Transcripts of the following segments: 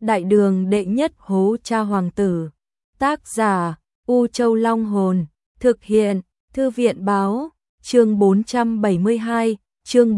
Đại đường đệ nhất hố cha hoàng tử. Tác giả U Châu Long Hồn. Thực hiện Thư viện Báo. Chương 472. Chương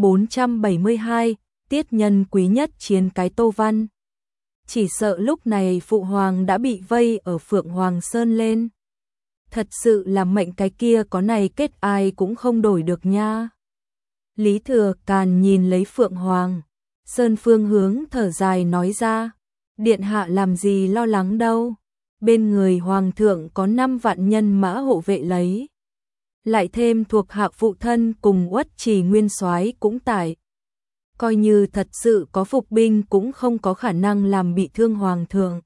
472. Tiết nhân quý nhất chiến cái Tô Văn. Chỉ sợ lúc này phụ hoàng đã bị vây ở Phượng Hoàng Sơn lên. Thật sự là mệnh cái kia có này kết ai cũng không đổi được nha. Lý Thừa Càn nhìn lấy Phượng Hoàng Sơn phương hướng thở dài nói ra. Điện hạ làm gì lo lắng đâu. Bên người hoàng thượng có 5 vạn nhân mã hộ vệ lấy. Lại thêm thuộc hạ phụ thân cùng Uất Trì Nguyên Soái cũng tại. Coi như thật sự có phục binh cũng không có khả năng làm bị thương hoàng thượng.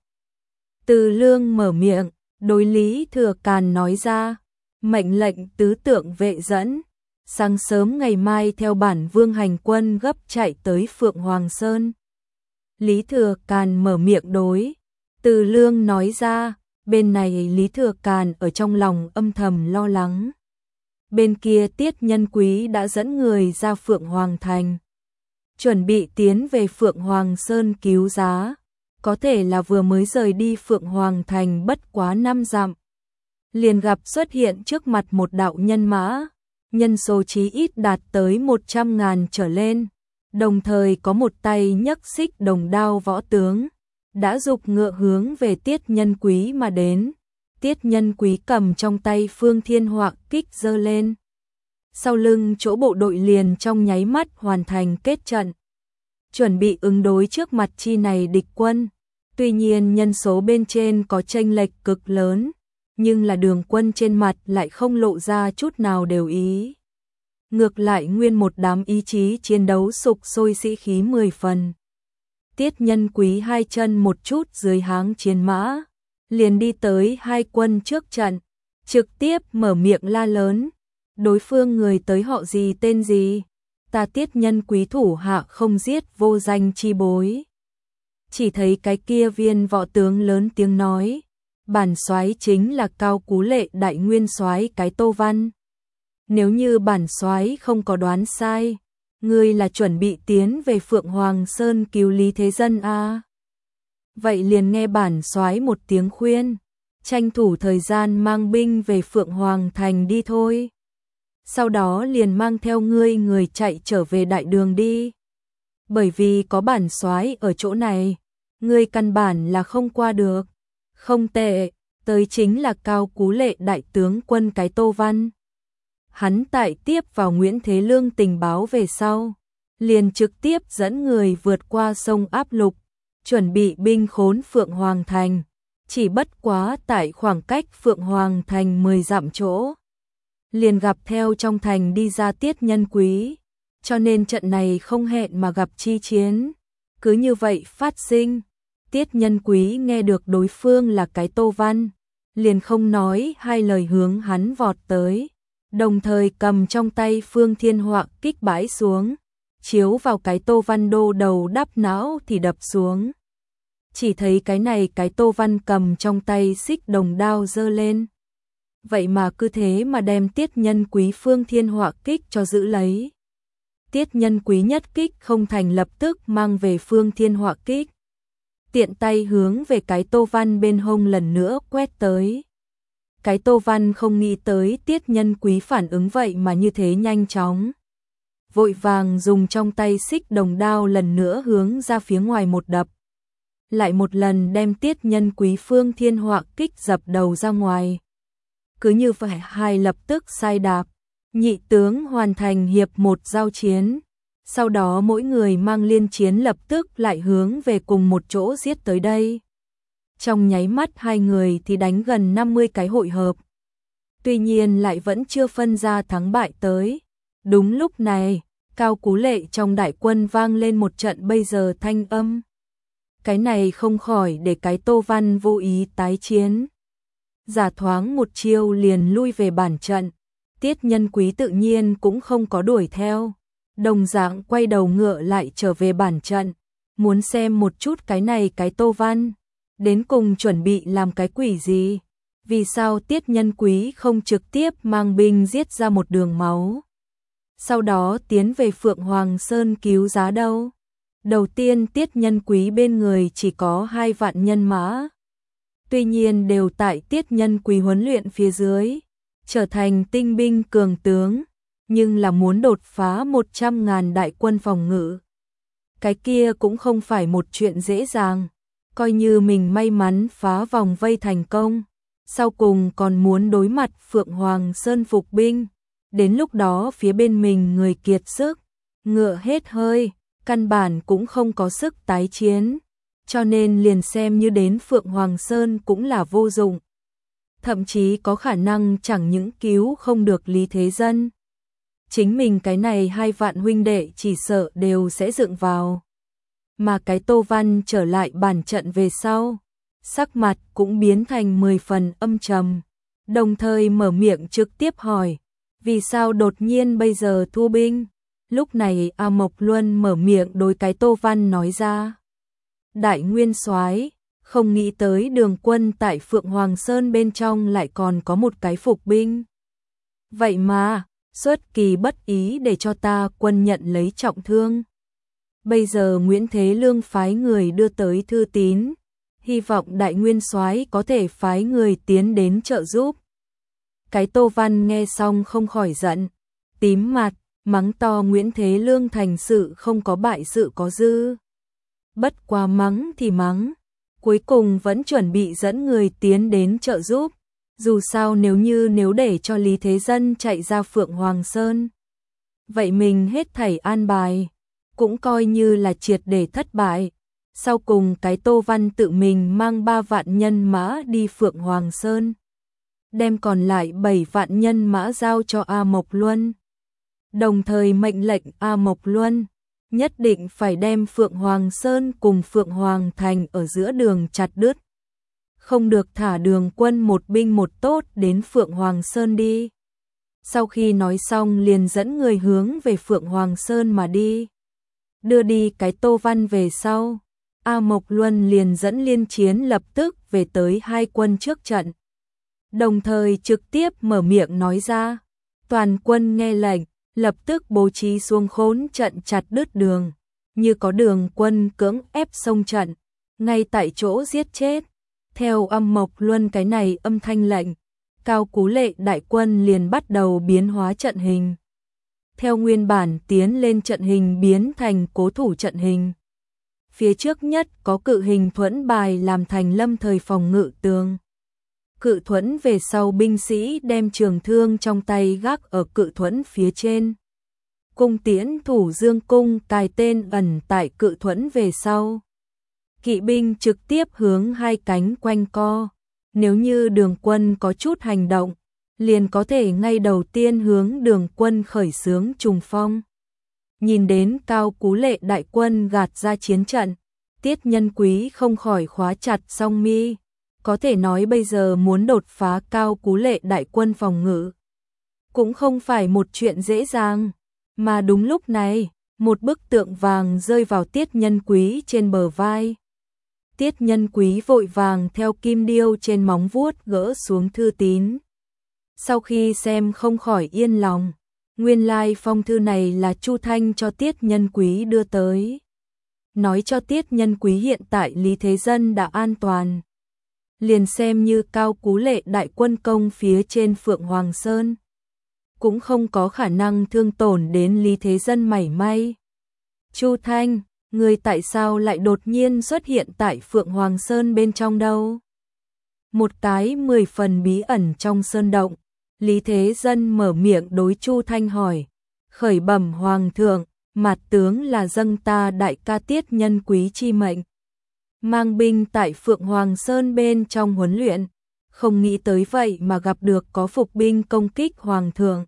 Từ Lương mở miệng, đối Lý Thừa Càn nói ra. Mệnh lệnh tứ tượng vệ dẫn. Sáng sớm ngày mai theo bản vương hành quân gấp chạy tới Phượng Hoàng Sơn. Lý Thừa Càn mở miệng đối. Từ Lương nói ra, bên này Lý Thừa Càn ở trong lòng âm thầm lo lắng. Bên kia Tiết Nhân Quý đã dẫn người ra Phượng Hoàng Thành. Chuẩn bị tiến về Phượng Hoàng Sơn cứu giá. Có thể là vừa mới rời đi Phượng Hoàng Thành bất quá 5 dặm. Liền gặp xuất hiện trước mặt một đạo nhân mã. Nhân số chí ít đạt tới 100.000 trở lên. Đồng thời có một tay nhấc xích đồng đao võ tướng. Đã giục ngựa hướng về Tiết Nhân Quý mà đến. Tiết Nhân Quý cầm trong tay Phương Thiên Họa kích giơ lên. Sau lưng chỗ bộ đội liền trong nháy mắt hoàn thành kết trận. Chuẩn bị ứng đối trước mặt chi này địch quân. Tuy nhiên nhân số bên trên có chênh lệch cực lớn. Nhưng là đường quân trên mặt lại không lộ ra chút nào đều ý. Ngược lại nguyên một đám ý chí chiến đấu sục sôi sĩ khí 10 phần. Tiết Nhân Quý hai chân một chút dưới háng chiến mã. Liền đi tới hai quân trước trận. Trực tiếp mở miệng la lớn. Đối phương người tới họ gì tên gì? Ta Tiết Nhân Quý thủ hạ không giết vô danh chi bối. Chỉ thấy cái kia viên võ tướng lớn tiếng nói. Bản soái chính là Cao Cú Lệ đại nguyên soái cái Tô Văn. Nếu như bản soái không có đoán sai, ngươi là chuẩn bị tiến về Phượng Hoàng Sơn cứu Lý Thế Dân a? Vậy liền nghe bản soái một tiếng khuyên, tranh thủ thời gian mang binh về Phượng Hoàng Thành đi thôi. Sau đó liền mang theo ngươi người chạy trở về đại đường đi. Bởi vì có bản soái ở chỗ này, ngươi căn bản là không qua được. Không tệ, tới chính là Cao Cú Lệ đại tướng quân cái Tô Văn. Hắn tại tiếp vào Nguyễn Thế Lương tình báo về sau, liền trực tiếp dẫn người vượt qua sông Áp Lục, chuẩn bị binh khốn Phượng Hoàng Thành, chỉ bất quá tại khoảng cách Phượng Hoàng Thành 10 dặm chỗ. Liền gặp theo trong thành đi ra Tiết Nhân Quý, cho nên trận này không hẹn mà gặp chi chiến. Cứ như vậy phát sinh. Tiết Nhân Quý nghe được đối phương là cái Tô Văn, liền không nói hai lời hướng hắn vọt tới, đồng thời cầm trong tay Phương Thiên Họa kích bãi xuống, chiếu vào cái Tô Văn đô đầu đắp não thì đập xuống. Chỉ thấy cái này cái Tô Văn cầm trong tay xích đồng đao giơ lên. Vậy mà cứ thế mà đem Tiết Nhân Quý Phương Thiên Họa kích cho giữ lấy. Tiết Nhân Quý nhất kích không thành lập tức mang về Phương Thiên Họa kích. Tiện tay hướng về cái Tô Văn bên hông lần nữa quét tới. Cái Tô Văn không nghĩ tới Tiết Nhân Quý phản ứng vậy mà như thế nhanh chóng. Vội vàng dùng trong tay xích đồng đao lần nữa hướng ra phía ngoài một đập. Lại một lần đem Tiết Nhân Quý Phương Thiên Họa kích dập đầu ra ngoài. Cứ như vậy hai lập tức sai đạp. Nhị tướng hoàn thành hiệp một giao chiến. Sau đó mỗi người mang liên chiến lập tức lại hướng về cùng một chỗ giết tới đây. Trong nháy mắt hai người thì đánh gần 50 cái hội hợp. Tuy nhiên lại vẫn chưa phân ra thắng bại tới. Đúng lúc này, Cao Cú Lệ trong đại quân vang lên một trận bây giờ thanh âm. Cái này không khỏi để cái Tô Văn vô ý tái chiến. Giả thoáng một chiêu liền lui về bản trận. Tiết Nhân Quý tự nhiên cũng không có đuổi theo. Đồng dạng quay đầu ngựa lại trở về bản trận, muốn xem một chút cái này cái Tô Văn, đến cùng chuẩn bị làm cái quỷ gì, vì sao Tiết Nhân Quý không trực tiếp mang binh giết ra một đường máu, sau đó tiến về Phượng Hoàng Sơn cứu giá đâu. Đầu tiên Tiết Nhân Quý bên người chỉ có 2 vạn nhân mã. Tuy nhiên đều tại Tiết Nhân Quý huấn luyện phía dưới, trở thành tinh binh cường tướng, nhưng là muốn đột phá 100.000 đại quân phòng ngự. Cái kia cũng không phải một chuyện dễ dàng, coi như mình may mắn phá vòng vây thành công, sau cùng còn muốn đối mặt Phượng Hoàng Sơn phục binh, đến lúc đó phía bên mình người kiệt sức, ngựa hết hơi, căn bản cũng không có sức tái chiến, cho nên liền xem như đến Phượng Hoàng Sơn cũng là vô dụng. Thậm chí có khả năng chẳng những cứu không được Lý Thế Dân, chính mình cái này 2 vạn huynh đệ chỉ sợ đều sẽ dựng vào. Mà cái Tô Văn trở lại bản trận về sau, sắc mặt cũng biến thành 10 phần âm trầm, đồng thời mở miệng trực tiếp hỏi, vì sao đột nhiên bây giờ thu binh? Lúc này A Mộc Luân mở miệng đối cái Tô Văn nói ra, Đại Nguyên Soái, không nghĩ tới Đường quân tại Phượng Hoàng Sơn bên trong lại còn có một cái phục binh. Vậy mà, xuất kỳ bất ý để cho ta quân nhận lấy trọng thương. Bây giờ Nguyễn Thế Lương phái người đưa tới thư tín, hy vọng Đại Nguyên Soái có thể phái người tiến đến trợ giúp. Cái Tô Văn nghe xong không khỏi giận, tím mặt, mắng to Nguyễn Thế Lương thành sự không có bại sự có dư. Bất quá mắng thì mắng, cuối cùng vẫn chuẩn bị dẫn người tiến đến trợ giúp. Dù sao nếu để cho Lý Thế Dân chạy ra Phượng Hoàng Sơn, vậy mình hết thảy an bài, cũng coi như là triệt để thất bại. Sau cùng cái Tô Văn tự mình mang 3 vạn nhân mã đi Phượng Hoàng Sơn, đem còn lại 7 vạn nhân mã giao cho A Mộc Luân. Đồng thời mệnh lệnh A Mộc Luân nhất định phải đem Phượng Hoàng Sơn cùng Phượng Hoàng Thành ở giữa đường chặt đứt. Không được thả Đường quân một binh một tốt đến Phượng Hoàng Sơn đi. Sau khi nói xong liền dẫn người hướng về Phượng Hoàng Sơn mà đi. Đưa đi cái Tô Văn về sau, A Mộc Luân liền dẫn liên chiến lập tức về tới 2 quân trước trận. Đồng thời trực tiếp mở miệng nói ra, toàn quân nghe lệnh, lập tức bố trí xuống khốn trận chặt đứt đường, như có Đường quân cưỡng ép xông trận, ngay tại chỗ giết chết. Theo A Mộc Luân cái này âm thanh lệnh, Cao Cú Lệ đại quân liền bắt đầu biến hóa trận hình. Theo nguyên bản tiến lên trận hình biến thành cố thủ trận hình. Phía trước nhất có cự hình thuẫn bài làm thành lâm thời phòng ngự tường. Cự thuẫn về sau binh sĩ đem trường thương trong tay gác ở cự thuẫn phía trên. Cung tiễn thủ dương cung cài tên ẩn tại cự thuẫn về sau. Kỵ binh trực tiếp hướng 2 cánh quanh co. Nếu như Đường quân có chút hành động, liền có thể ngay đầu tiên hướng Đường quân khởi xướng trùng phong. Nhìn đến Cao Cú Lệ đại quân gạt ra chiến trận, Tiết Nhân Quý không khỏi khóa chặt song mi. Có thể nói bây giờ muốn đột phá Cao Cú Lệ đại quân phòng ngự cũng không phải một chuyện dễ dàng. Mà đúng lúc này, một bức tượng vàng rơi vào Tiết Nhân Quý trên bờ vai. Tiết Nhân Quý vội vàng theo kim điêu trên móng vuốt gỡ xuống thư tín. Sau khi xem không khỏi yên lòng, nguyên lai phong thư này là Chu Thanh cho Tiết Nhân Quý đưa tới. Nói cho Tiết Nhân Quý hiện tại Lý Thế Dân đã an toàn. Liền xem như Cao Cú Lệ đại quân công phía trên Phượng Hoàng Sơn, cũng không có khả năng thương tổn đến Lý Thế Dân mảy may. Chu Thanh, người tại sao lại đột nhiên xuất hiện tại Phượng Hoàng Sơn bên trong đâu? Một cái 10 phần bí ẩn trong sơn động, Lý Thế Dân mở miệng đối Chu Thanh hỏi, khởi bẩm Hoàng thượng, mạt tướng là dâng ta đại ca Tiết Nhân Quý chi mệnh. Mang binh tại Phượng Hoàng Sơn bên trong huấn luyện, không nghĩ tới vậy mà gặp được có phục binh công kích Hoàng thượng.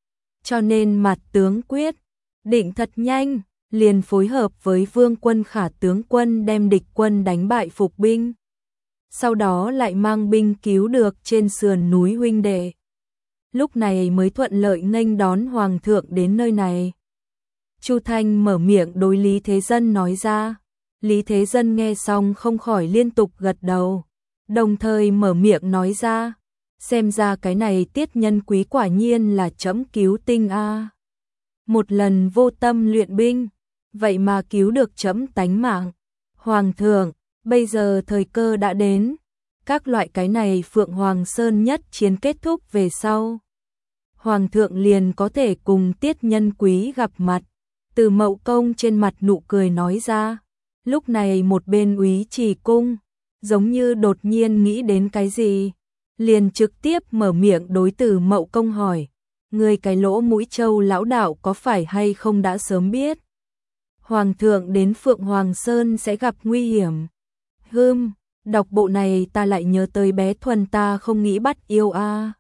Cho nên mạt tướng quyết định thật nhanh, liền phối hợp với Vương Quân Khả tướng quân đem địch quân đánh bại phục binh. Sau đó lại mang binh cứu được trên sườn núi huynh đệ. Lúc này mới thuận lợi nghênh đón Hoàng thượng đến nơi này. Chu Thanh mở miệng đối Lý Thế Dân nói ra. Lý Thế Dân nghe xong không khỏi liên tục gật đầu, đồng thời mở miệng nói ra, xem ra cái này Tiết Nhân Quý quả nhiên là trẫm cứu tinh a. Một lần vô tâm luyện binh, vậy mà cứu được trẫm tánh mạng. Hoàng thượng, bây giờ thời cơ đã đến, các loại cái này Phượng Hoàng Sơn nhất chiến kết thúc về sau. Hoàng thượng liền có thể cùng Tiết Nhân Quý gặp mặt. Từ Mậu Công trên mặt nụ cười nói ra. Lúc này một bên Úy Trì Cung, giống như đột nhiên nghĩ đến cái gì, liền trực tiếp mở miệng đối Từ Mậu Công hỏi. Người cái lỗ mũi trâu lão đạo có phải hay không đã sớm biết? Hoàng thượng đến Phượng Hoàng Sơn sẽ gặp nguy hiểm. Đọc bộ này ta lại nhớ tới bé Thuần ta không nghĩ bắt yêu a.